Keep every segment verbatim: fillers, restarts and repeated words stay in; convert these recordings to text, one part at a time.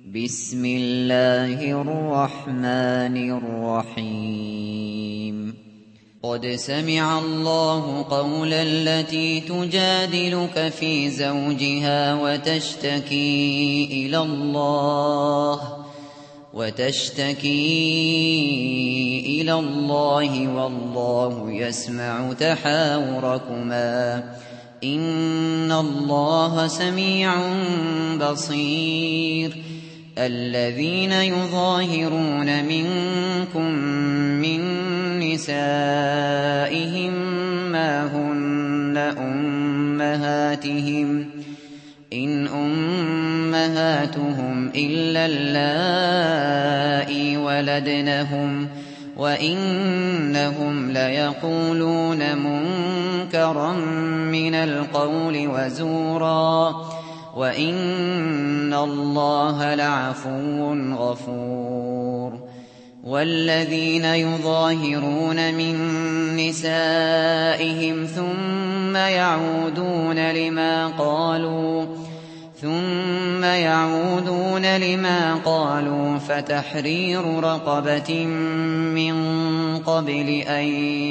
بسم الله الرحمن الرحيم قد سمع الله قول التي تجادلك في زوجها وتشتكي إلى الله وتشتكي إلى الله والله يسمع تحاوركما إن الله سميع بصير الذين يظاهرون منكم من نسائهم ما هن أمهاتهم إن أمهاتهم إلا اللائي ولدنهم وإنهم ليقولون منكرا من القول وزورا وإن الله لعفو غفور والذين يظاهرون من نسائهم ثم يعودون لما قالوا ثم يعودون لما قالوا فتحرير رقبة من قبل أن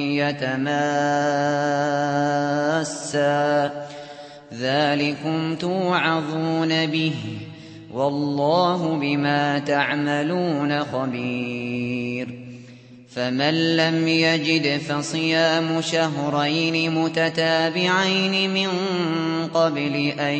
يتماسا ذلكم توعظون به والله بما تعملون خبير فمن لم يجد فصيام شهرين متتابعين من قبل أن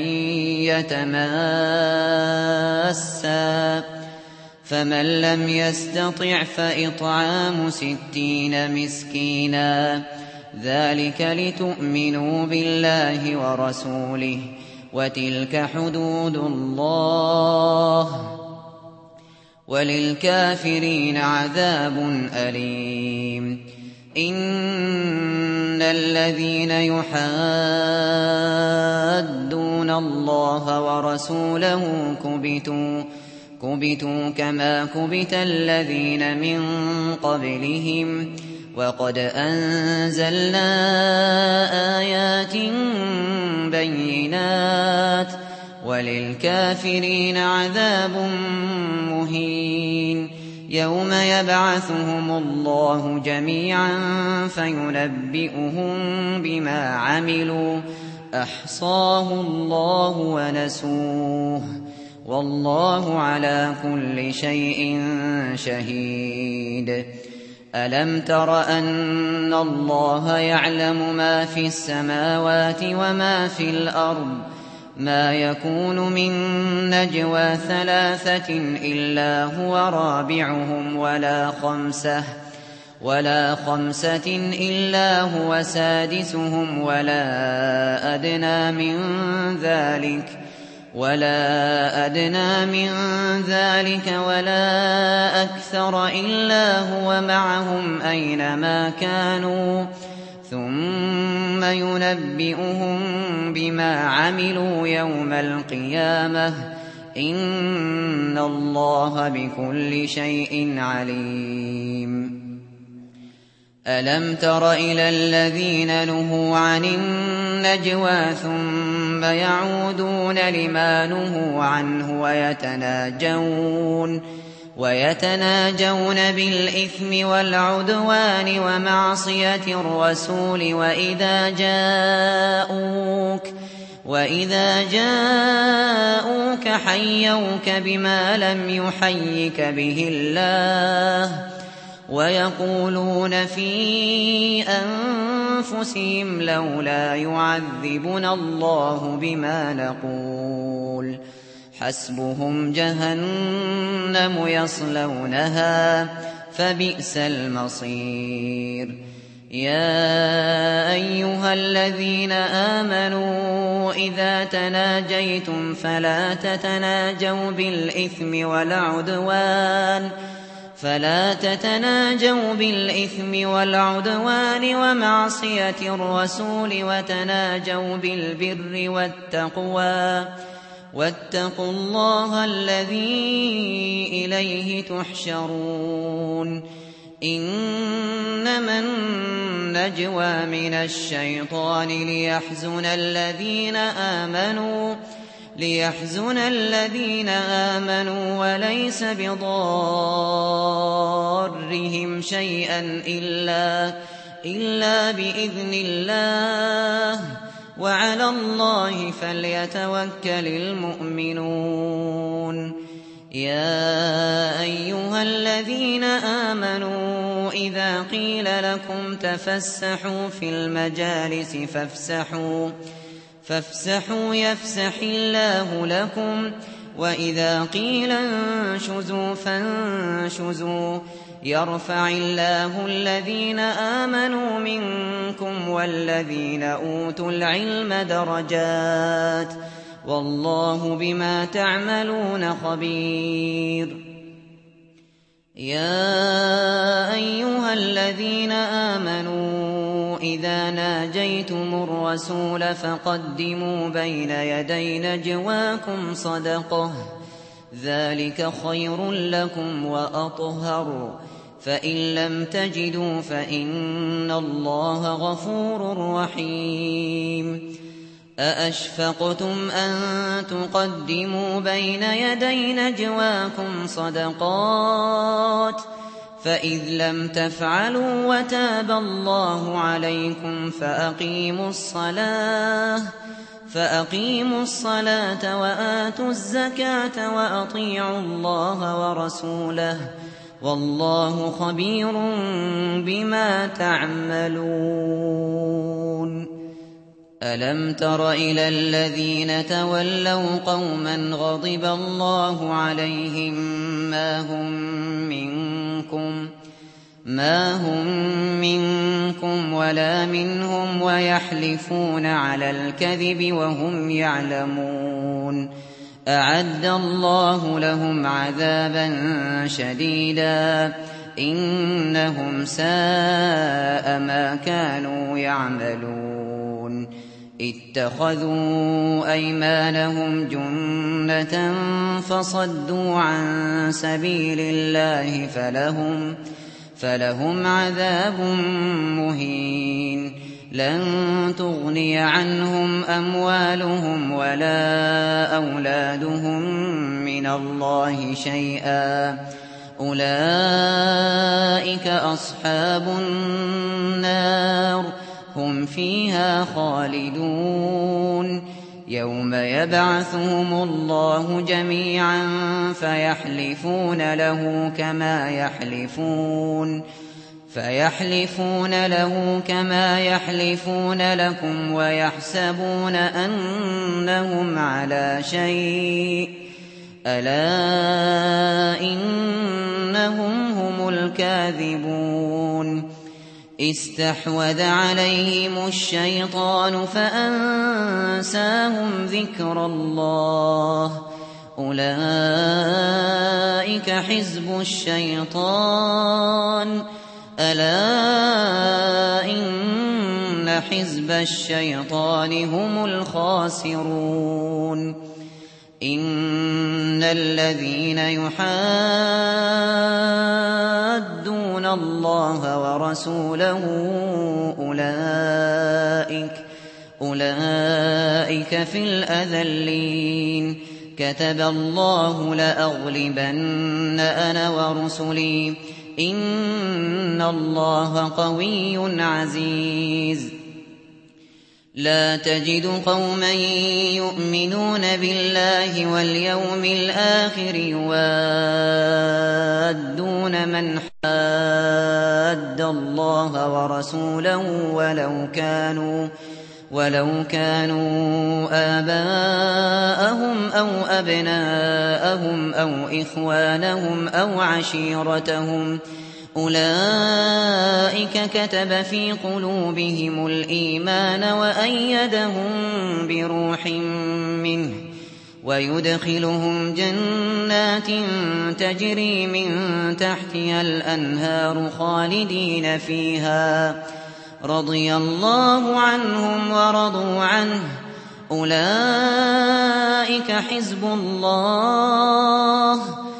يتماسا فمن لم يستطع فإطعام ستين مسكينا ذلك لتؤمنوا بالله ورسوله وتلك حدود الله وللكافرين عذاب أليم إن الذين يحادون الله ورسوله كبتوا كبتوا كما كبت الذين من قبلهم وقد أنزلنا آيات بينات وللكافرين عذاب مهين يوم يبعثهم الله جميعا فينبئهم بما عملوا أحصاه الله ونسوه والله على كل شيء شهيد ألم تر أن الله يعلم ما في السماوات وما في الأرض ما يكون من نجوى ثلاثة إلا هو رابعهم ولا خمسة ولا خمسة إلا هو سادسهم ولا أدنى من ذلك ولا أدنى من ذلك ولا أكثر إلا هو معهم أينما كانوا ثم ينبئهم بما عملوا يوم القيامة إن الله بكل شيء عليم ألم تر إلى الذين نهوا عن النجوى ثم يعودون لما نهوا عنه ويتناجون ويتناجون بالإثم والعدوان ومعصية الرسول وإذا جاءوك وإذا جاءوك حيوك بما لم يحيك به الله ويقولون في أنفسهم لولا يعذبنا الله بما نقول حسبهم جهنم يصلونها فبئس المصير يا أيها الذين آمنوا إذا تناجيتم فلا تتناجوا بالإثم والعدوان فلا تتناجوا بالإثم والعدوان ومعصية الرسول وتناجوا بالبر والتقوى واتقوا الله الذي إليه تحشرون إنما النجوى من الشيطان ليحزن الذين آمنوا ليحزن الذين آمنوا وليس بضارهم شيئا إلا, إلا بإذن الله وعلى الله فليتوكل المؤمنون. يا أيها الذين آمنوا إذا قيل لكم تفسحوا في المجالس فافسحوا فافسحوا يفسح الله لكم وإذا قيل انشزوا فانشزوا يرفع الله الذين آمنوا منكم والذين أوتوا العلم درجات والله بما تعملون خبير. يا أيها الذين آمنوا إذا ناجيتم الرسول فقدموا بين يدي نجواكم صدقة ذلك خير لكم وأطهر فإن لم تجدوا فإن الله غفور رحيم. أأشفقتم أن تقدموا بين يدي نجواكم صدقات فإذ لم تفعلوا وتاب الله عليكم فأقيموا الصلاة فأقيموا الصلاة وآتوا الزكاة وأطيعوا الله ورسوله والله خبير بما تعملون. ألم تر إلى الذين تولوا قوما غضب الله عليهم ما هم منكم ما هم منكم ولا منهم ويحلفون على الكذب وهم يعلمون أعد الله لهم عذابا شديدا إنهم ساء ما كانوا يعملون. اتخذوا أيمانهم جنة فصدوا عن سبيل الله فلهم فلهم عذاب مهين. لن تغني عنهم أموالهم ولا أولادهم من الله شيئا أولئك أصحاب النار هم فيها خالدون. يوم يبعثهم الله جميعا فيحلفون له كما يحلفون فيحلفون له كما يحلفون لكم ويحسبون أنهم على شيء ألا إنهم هم الكاذبون. استحوذ عليهم الشيطان فأنساهم ذكر الله أولئك حزب الشيطان ألا إن حزب الشيطان هم الخاسرون. إن الذين يحادون الله ورسوله أولئك أولئك في الأذلين. كتب الله لأغلبن أنا ورسلي إن الله قوي عزيز. لا تجد قوما يؤمنون بالله واليوم الآخر يوادون من حاد الله ورسوله ولو كانوا ولو كانوا آباءهم أو أبناءهم أو إخوانهم أو عشيرتهم أولئك كتب في قلوبهم الإيمان وأيدهم بروح منه ويدخلهم جنات تجري من تحتها الأنهار خالدين فيها رضي الله عنهم ورضوا عنه أولئك حزب الله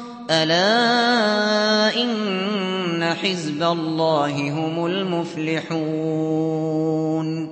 ألا إن حزب الله هم المفلحون.